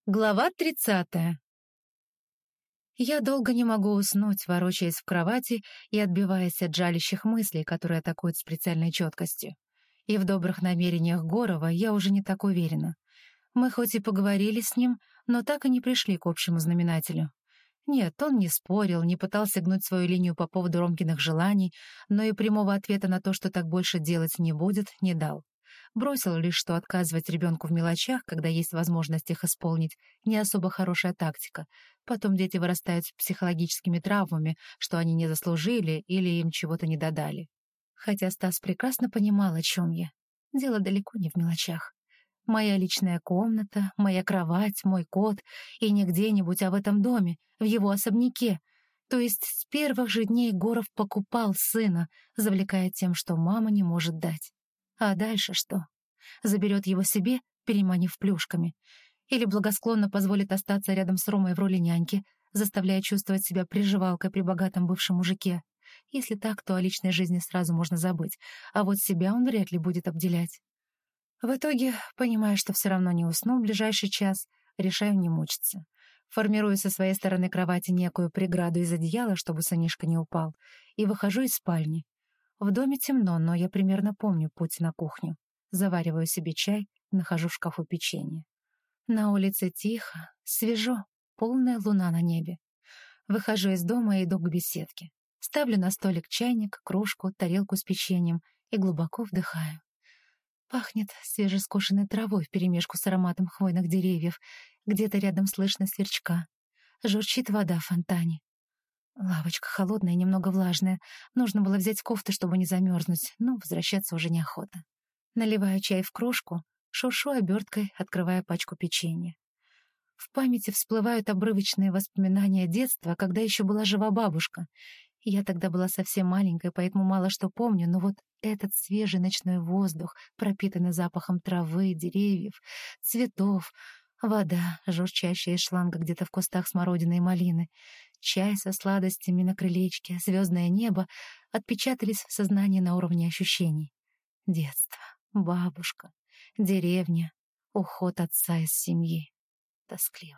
Глава 30. Я долго не могу уснуть, ворочаясь в кровати и отбиваясь от жалящих мыслей, которые атакуют с прицельной четкостью. И в добрых намерениях Горова я уже не так уверена. Мы хоть и поговорили с ним, но так и не пришли к общему знаменателю. Нет, он не спорил, не пытался гнуть свою линию по поводу Ромкиных желаний, но и прямого ответа на то, что так больше делать не будет, не дал. Бросил лишь, что отказывать ребенку в мелочах, когда есть возможность их исполнить, не особо хорошая тактика. Потом дети вырастают с психологическими травмами, что они не заслужили или им чего-то не додали. Хотя Стас прекрасно понимал, о чем я. Дело далеко не в мелочах. Моя личная комната, моя кровать, мой кот, и не где-нибудь, а в этом доме, в его особняке. То есть с первых же дней Горов покупал сына, завлекая тем, что мама не может дать. А дальше что? Заберет его себе, переманив плюшками? Или благосклонно позволит остаться рядом с Ромой в роли няньки, заставляя чувствовать себя приживалкой при богатом бывшем мужике? Если так, то о личной жизни сразу можно забыть, а вот себя он вряд ли будет обделять. В итоге, понимая, что все равно не усну в ближайший час, решаю не мучиться. Формирую со своей стороны кровати некую преграду из одеяла, чтобы сынишка не упал, и выхожу из спальни. В доме темно, но я примерно помню путь на кухню. Завариваю себе чай, нахожу в шкафу печенье. На улице тихо, свежо, полная луна на небе. Выхожу из дома и иду к беседке. Ставлю на столик чайник, кружку, тарелку с печеньем и глубоко вдыхаю. Пахнет свежескошенной травой вперемешку с ароматом хвойных деревьев. Где-то рядом слышно сверчка. Журчит вода в фонтане. Лавочка холодная и немного влажная. Нужно было взять кофту, чтобы не замерзнуть, но возвращаться уже неохота. Наливаю чай в кружку, шуршу оберткой, открывая пачку печенья. В памяти всплывают обрывочные воспоминания детства, когда еще была жива бабушка. Я тогда была совсем маленькой, поэтому мало что помню, но вот этот свежий ночной воздух, пропитанный запахом травы, деревьев, цветов, вода, журчащая из шланга где-то в кустах смородины и малины, чай со сладостями на крылечке, звездное небо отпечатались в сознании на уровне ощущений. Детство, бабушка, деревня, уход отца из семьи. Тоскливо.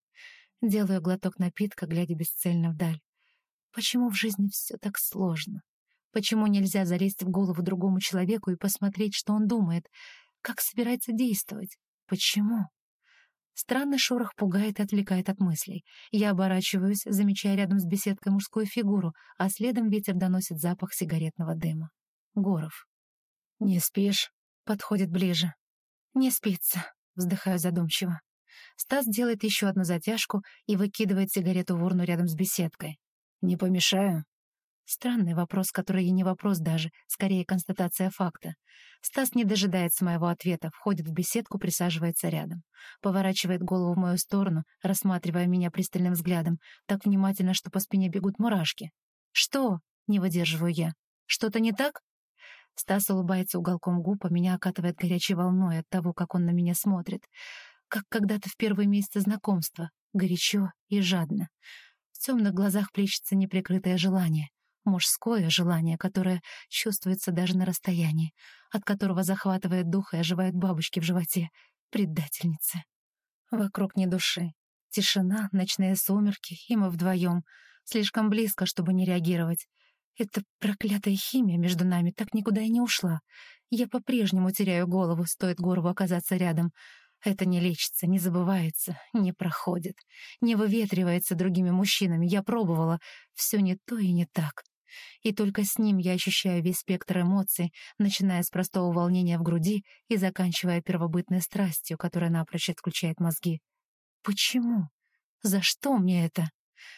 Делаю глоток напитка, глядя бесцельно вдаль. Почему в жизни все так сложно? Почему нельзя залезть в голову другому человеку и посмотреть, что он думает? Как собирается действовать? Почему? Странный шорох пугает и отвлекает от мыслей. Я оборачиваюсь, замечая рядом с беседкой мужскую фигуру, а следом ветер доносит запах сигаретного дыма. Горов. «Не спишь?» — подходит ближе. «Не спится», — вздыхаю задумчиво. Стас делает еще одну затяжку и выкидывает сигарету в урну рядом с беседкой. «Не помешаю?» Странный вопрос, который и не вопрос даже, скорее констатация факта. Стас не дожидается моего ответа, входит в беседку, присаживается рядом. Поворачивает голову в мою сторону, рассматривая меня пристальным взглядом, так внимательно, что по спине бегут мурашки. «Что?» — не выдерживаю я. «Что-то не так?» Стас улыбается уголком губ, а меня окатывает горячей волной от того, как он на меня смотрит. Как когда-то в первые месяцы знакомства. Горячо и жадно. В темных глазах плещется неприкрытое желание. Мужское желание, которое чувствуется даже на расстоянии, от которого захватывает дух и оживают бабочки в животе. Предательница. Вокруг ни души. Тишина, ночные сумерки, и мы вдвоем. Слишком близко, чтобы не реагировать. Эта проклятая химия между нами так никуда и не ушла. Я по-прежнему теряю голову, стоит Горову оказаться рядом. Это не лечится, не забывается, не проходит, не выветривается другими мужчинами. Я пробовала. Все не то и не так. И только с ним я ощущаю весь спектр эмоций, начиная с простого волнения в груди и заканчивая первобытной страстью, которая напрочь отключает мозги. Почему? За что мне это?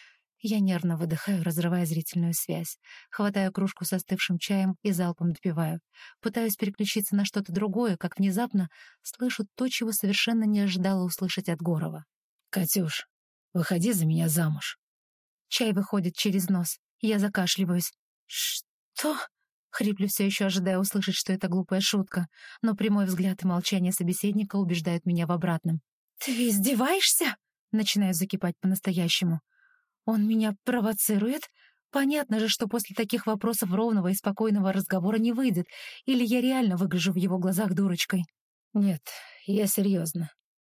Я нервно выдыхаю, разрывая зрительную связь. Хватаю кружку с остывшим чаем и залпом допиваю. Пытаюсь переключиться на что-то другое, как внезапно слышу то, чего совершенно не ожидала услышать от Горова. «Катюш, выходи за меня замуж». Чай выходит через нос. Я закашливаюсь. «Что?» Хриплю, все еще ожидая услышать, что это глупая шутка, но прямой взгляд и молчание собеседника убеждают меня в обратном. «Ты издеваешься?» Начинаю закипать по-настоящему. Он меня провоцирует? Понятно же, что после таких вопросов ровного и спокойного разговора не выйдет, или я реально выгляжу в его глазах дурочкой. «Нет, я серьезно.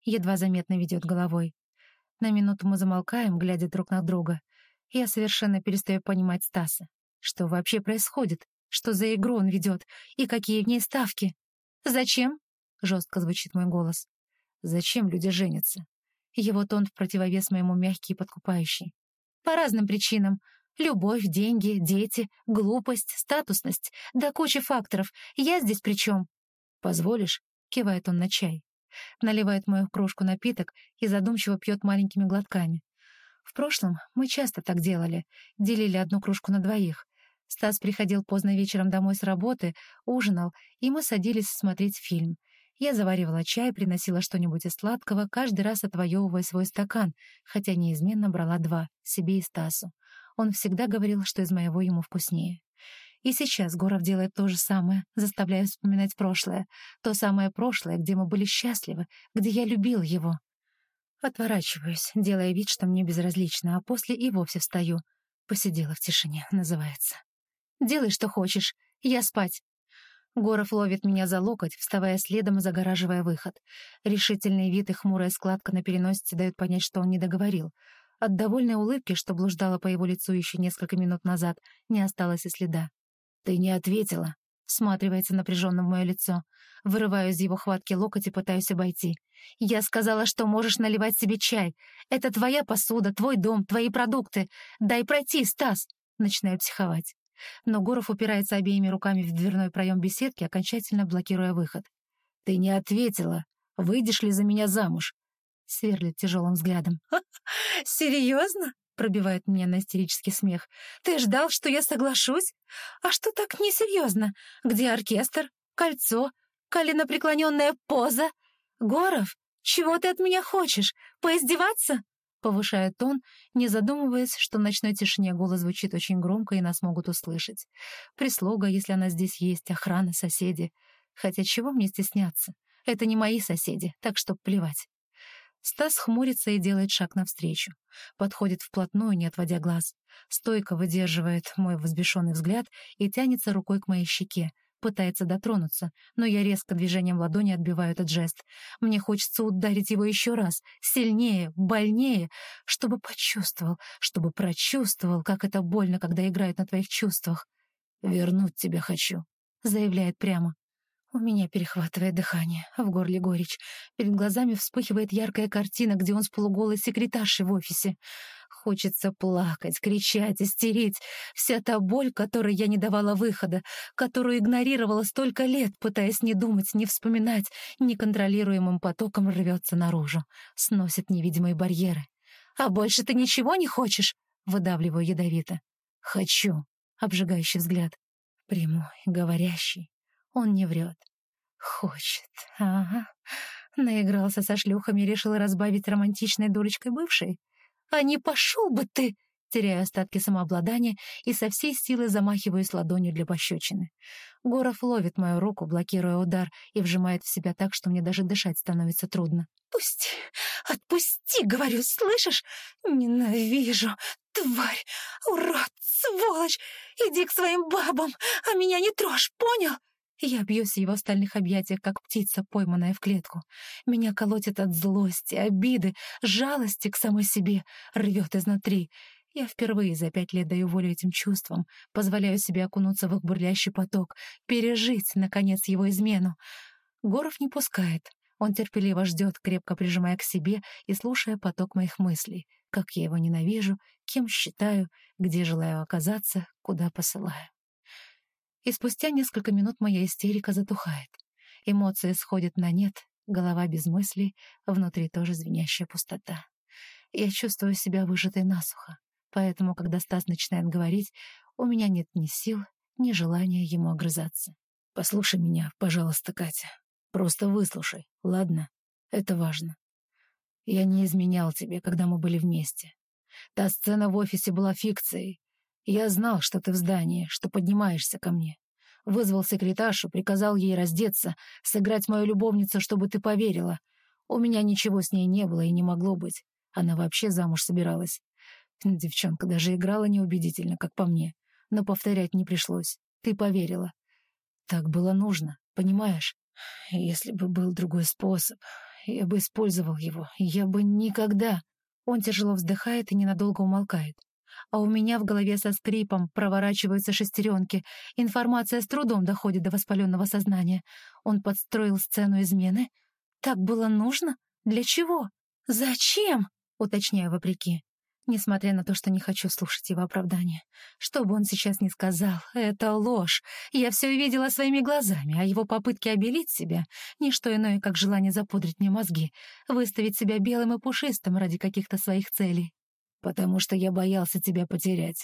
едва заметно ведет головой. На минуту мы замолкаем, глядя друг на друга. Я совершенно перестаю понимать Стаса. Что вообще происходит? Что за игру он ведет? И какие в ней ставки? «Зачем?» — жестко звучит мой голос. «Зачем люди женятся?» Его тон в противовес моему мягкий и подкупающий. «По разным причинам. Любовь, деньги, дети, глупость, статусность. Да куча факторов. Я здесь при чем?» «Позволишь?» — кивает он на чай. Наливает в мою кружку напиток и задумчиво пьет маленькими глотками. В прошлом мы часто так делали. Делили одну кружку на двоих. Стас приходил поздно вечером домой с работы, ужинал, и мы садились смотреть фильм. Я заваривала чай, приносила что-нибудь из сладкого, каждый раз отвоевывая свой стакан, хотя неизменно брала два, себе и Стасу. Он всегда говорил, что из моего ему вкуснее. И сейчас Горов делает то же самое, заставляя вспоминать прошлое. То самое прошлое, где мы были счастливы, где я любил его. Отворачиваюсь, делая вид, что мне безразлично, а после и вовсе встаю. «Посидела в тишине», называется. «Делай, что хочешь. Я спать». Горов ловит меня за локоть, вставая следом и загораживая выход. Решительный вид и хмурая складка на переносице дают понять, что он не договорил. От довольной улыбки, что блуждала по его лицу еще несколько минут назад, не осталось и следа. «Ты не ответила», — всматривается напряженно в мое лицо. Вырываю из его хватки локоть и пытаюсь обойти. «Я сказала, что можешь наливать себе чай. Это твоя посуда, твой дом, твои продукты. Дай пройти, Стас!» Начинаю психовать. Но Горов упирается обеими руками в дверной проем беседки, окончательно блокируя выход. «Ты не ответила. Выйдешь ли за меня замуж?» Сверлит тяжелым взглядом. «Серьезно?» — пробивает меня на истерический смех. «Ты ждал, что я соглашусь? А что так несерьезно? Где оркестр? Кольцо? Коленопреклоненная поза? Горов, чего ты от меня хочешь? Поиздеваться?» Повышает тон, не задумываясь, что в ночной тишине голос звучит очень громко и нас могут услышать. Прислуга, если она здесь есть, охрана, соседи. Хотя чего мне стесняться? Это не мои соседи, так что плевать. Стас хмурится и делает шаг навстречу. Подходит вплотную, не отводя глаз. Стойко выдерживает мой взбешенный взгляд и тянется рукой к моей щеке. Пытается дотронуться, но я резко движением ладони отбиваю этот жест. Мне хочется ударить его еще раз, сильнее, больнее, чтобы почувствовал, чтобы прочувствовал, как это больно, когда играют на твоих чувствах. «Вернуть тебя хочу», — заявляет прямо. У меня перехватывает дыхание, в горле горечь. Перед глазами вспыхивает яркая картина, где он с полуголой секретаршей в офисе. Хочется плакать, кричать, истерить. Вся та боль, которой я не давала выхода, которую игнорировала столько лет, пытаясь не думать, не вспоминать, неконтролируемым потоком рвется наружу, сносит невидимые барьеры. «А больше ты ничего не хочешь?» — выдавливаю ядовито. «Хочу», — обжигающий взгляд. Прямой, говорящий. Он не врет. Хочет. Ага. Наигрался со шлюхами и решил разбавить романтичной дурочкой бывшей. «А не пошел бы ты!» Теряю остатки самообладания и со всей силы замахиваюсь ладонью для пощечины. Горов ловит мою руку, блокируя удар, и вжимает в себя так, что мне даже дышать становится трудно. «Пусти! Отпусти, говорю, слышишь? Ненавижу! Тварь! Урод! Сволочь! Иди к своим бабам, а меня не трожь, понял?» Я бьюсь в его стальных объятиях, как птица, пойманная в клетку. Меня колотит от злости, обиды, жалости к самой себе, рвет изнутри. Я впервые за 5 лет даю волю этим чувствам, позволяю себе окунуться в их бурлящий поток, пережить, наконец, его измену. Горов не пускает. Он терпеливо ждет, крепко прижимая к себе и слушая поток моих мыслей, как я его ненавижу, кем считаю, где желаю оказаться, куда посылаю. И спустя несколько минут моя истерика затухает. Эмоции сходят на нет, голова без мыслей, внутри тоже звенящая пустота. Я чувствую себя выжатой насухо, поэтому, когда Стас начинает говорить, у меня нет ни сил, ни желания ему огрызаться. «Послушай меня, пожалуйста, Катя. Просто выслушай, ладно? Это важно. Я не изменял тебе, когда мы были вместе. Та сцена в офисе была фикцией. Я знал, что ты в здании, что поднимаешься ко мне. Вызвал секретаршу, приказал ей раздеться, сыграть мою любовницу, чтобы ты поверила. У меня ничего с ней не было и не могло быть. Она вообще замуж собиралась. Девчонка даже играла неубедительно, как по мне. Но повторять не пришлось. Ты поверила. Так было нужно, понимаешь? Если бы был другой способ, Я бы использовал его. Я бы никогда... Он тяжело вздыхает и ненадолго умолкает. А у меня в голове со скрипом проворачиваются шестеренки. Информация с трудом доходит до воспаленного сознания. Он подстроил сцену измены? Так было нужно? Для чего? Зачем? Уточняю вопреки. Несмотря на то, что не хочу слушать его оправдания. Что бы он сейчас ни сказал, это ложь. Я все видела своими глазами, а его попытки обелить себя — ничто иное, как желание запудрить мне мозги, выставить себя белым и пушистым ради каких-то своих целей. Потому что я боялся тебя потерять.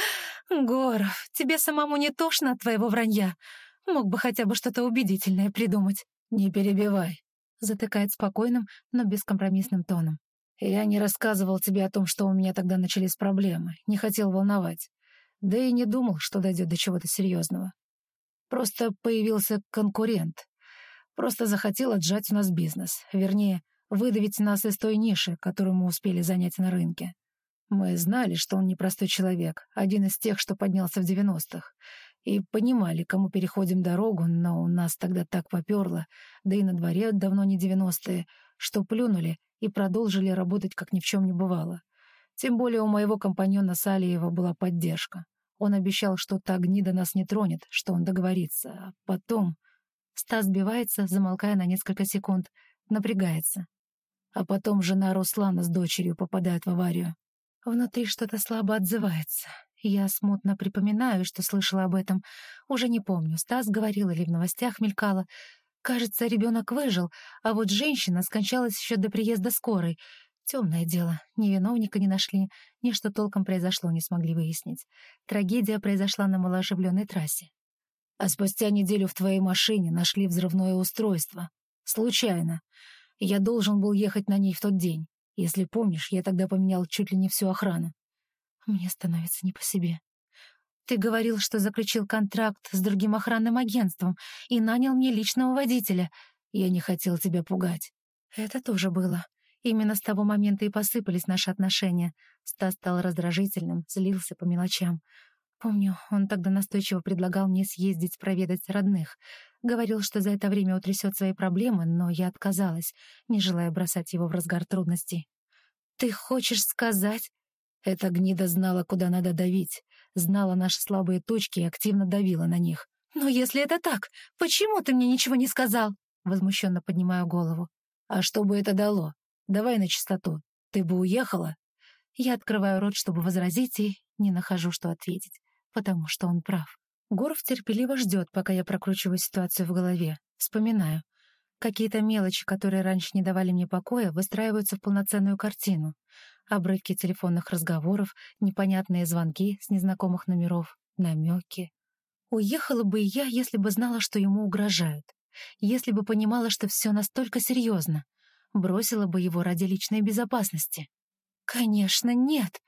Горов, тебе самому не тошно от твоего вранья? Мог бы хотя бы что-то убедительное придумать. Не перебивай. Затыкает спокойным, но бескомпромиссным тоном. Я не рассказывал тебе о том, что у меня тогда начались проблемы, не хотел волновать. Да и не думал, что дойдет до чего-то серьезного. Просто появился конкурент. Просто захотел отжать у нас бизнес. Вернее, выдавить нас из той ниши, которую мы успели занять на рынке. Мы знали, что он непростой человек, один из тех, что поднялся в 90-х. И понимали, кому переходим дорогу, но у нас тогда так поперло, да и на дворе давно не 90-е, что плюнули и продолжили работать, как ни в чем не бывало. Тем более у моего компаньона Салиева была поддержка. Он обещал, что та гнида нас не тронет, что он договорится. А потом... Стас сбивается, замолкая на несколько секунд, напрягается. А потом жена Руслана с дочерью попадает в аварию. Внутри что-то слабо отзывается. Я смутно припоминаю, что слышала об этом. Уже не помню, Стас говорил или в новостях мелькало. Кажется, ребенок выжил, а вот женщина скончалась еще до приезда скорой. Темное дело. Ни виновника не нашли, ни что толком произошло не смогли выяснить. Трагедия произошла на малооживленной трассе. А спустя неделю в твоей машине нашли взрывное устройство. Случайно. Я должен был ехать на ней в тот день. Если помнишь, я тогда поменял чуть ли не всю охрану. Мне становится не по себе. Ты говорил, что заключил контракт с другим охранным агентством и нанял мне личного водителя. Я не хотел тебя пугать. Это тоже было. Именно с того момента и посыпались наши отношения. Стас стал раздражительным, злился по мелочам. Помню, он тогда настойчиво предлагал мне съездить проведать родных. Говорил, что за это время утрясет свои проблемы, но я отказалась, не желая бросать его в разгар трудностей. «Ты хочешь сказать...» Эта гнида знала, куда надо давить, знала наши слабые точки и активно давила на них. «Но если это так, почему ты мне ничего не сказал?» Возмущенно поднимаю голову. «А что бы это дало? Давай на чистоту. Ты бы уехала?» Я открываю рот, чтобы возразить, и не нахожу, что ответить, потому что он прав. Горов терпеливо ждет, пока я прокручиваю ситуацию в голове. Вспоминаю. Какие-то мелочи, которые раньше не давали мне покоя, выстраиваются в полноценную картину. Обрывки телефонных разговоров, непонятные звонки с незнакомых номеров, намеки. Уехала бы и я, если бы знала, что ему угрожают. Если бы понимала, что все настолько серьезно. Бросила бы его ради личной безопасности. Конечно, нет.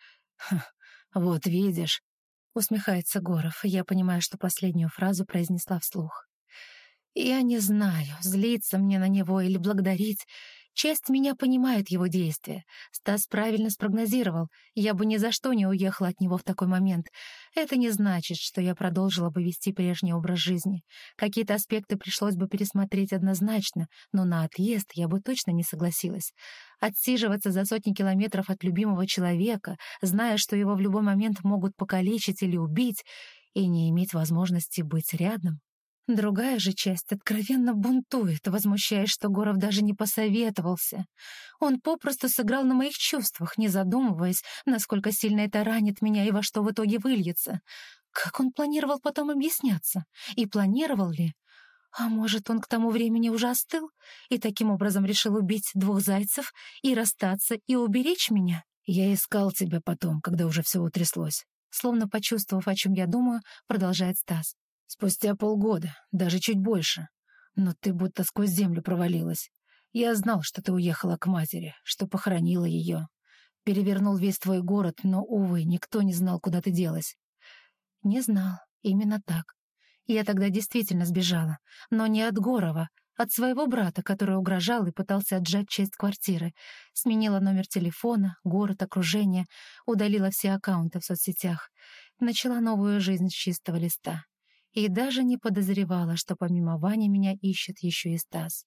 Вот видишь. Усмехается Горов, и я понимаю, что последнюю фразу произнесла вслух. Я не знаю, злиться мне на него или благодарить. Часть меня понимает его действия. Стас правильно спрогнозировал. Я бы ни за что не уехала от него в такой момент. Это не значит, что я продолжила бы вести прежний образ жизни. Какие-то аспекты пришлось бы пересмотреть однозначно, но на отъезд я бы точно не согласилась. Отсиживаться за сотни километров от любимого человека, зная, что его в любой момент могут покалечить или убить, и не иметь возможности быть рядом. Другая же часть откровенно бунтует, возмущаясь, что Горов даже не посоветовался. Он попросту сыграл на моих чувствах, не задумываясь, насколько сильно это ранит меня и во что в итоге выльется. Как он планировал потом объясняться? И планировал ли? А может, он к тому времени уже остыл и таким образом решил убить двух зайцев и расстаться, и уберечь меня? Я искал тебя потом, когда уже все утряслось. Словно почувствовав, о чем я думаю, продолжает Стас. Спустя полгода, даже чуть больше. Но ты будто сквозь землю провалилась. Я знал, что ты уехала к матери, что похоронила ее. Перевернул весь твой город, но, увы, никто не знал, куда ты делась. Не знал, именно так. Я тогда действительно сбежала, но не от Горова, от своего брата, который угрожал и пытался отжать часть квартиры. Сменила номер телефона, город, окружение, удалила все аккаунты в соцсетях. Начала новую жизнь с чистого листа. И даже не подозревала, что помимо Вани меня ищет еще и Стас.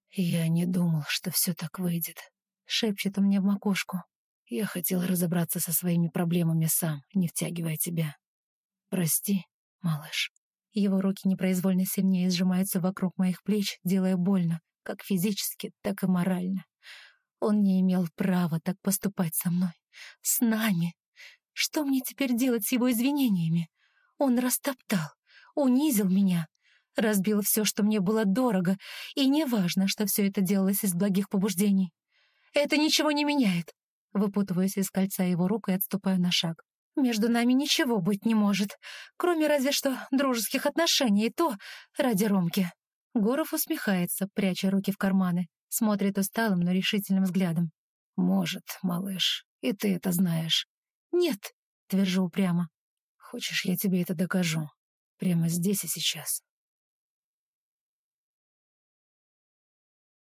«Я не думал, что все так выйдет», — шепчет он мне в макушку. «Я хотел разобраться со своими проблемами сам, не втягивая тебя. Прости, малыш». Его руки непроизвольно сильнее сжимаются вокруг моих плеч, делая больно, как физически, так и морально. Он не имел права так поступать со мной. С нами. Что мне теперь делать с его извинениями? Он растоптал, унизил меня, разбил все, что мне было дорого, и неважно, что все это делалось из благих побуждений. Это ничего не меняет. Выпутываюсь из кольца его рук и отступаю на шаг. Между нами ничего быть не может, кроме разве что дружеских отношений, и то ради Ромки. Гуров усмехается, пряча руки в карманы, смотрит усталым, но решительным взглядом. «Может, малыш, и ты это знаешь». «Нет», — твержу упрямо. «Хочешь, я тебе это докажу? Прямо здесь и сейчас?»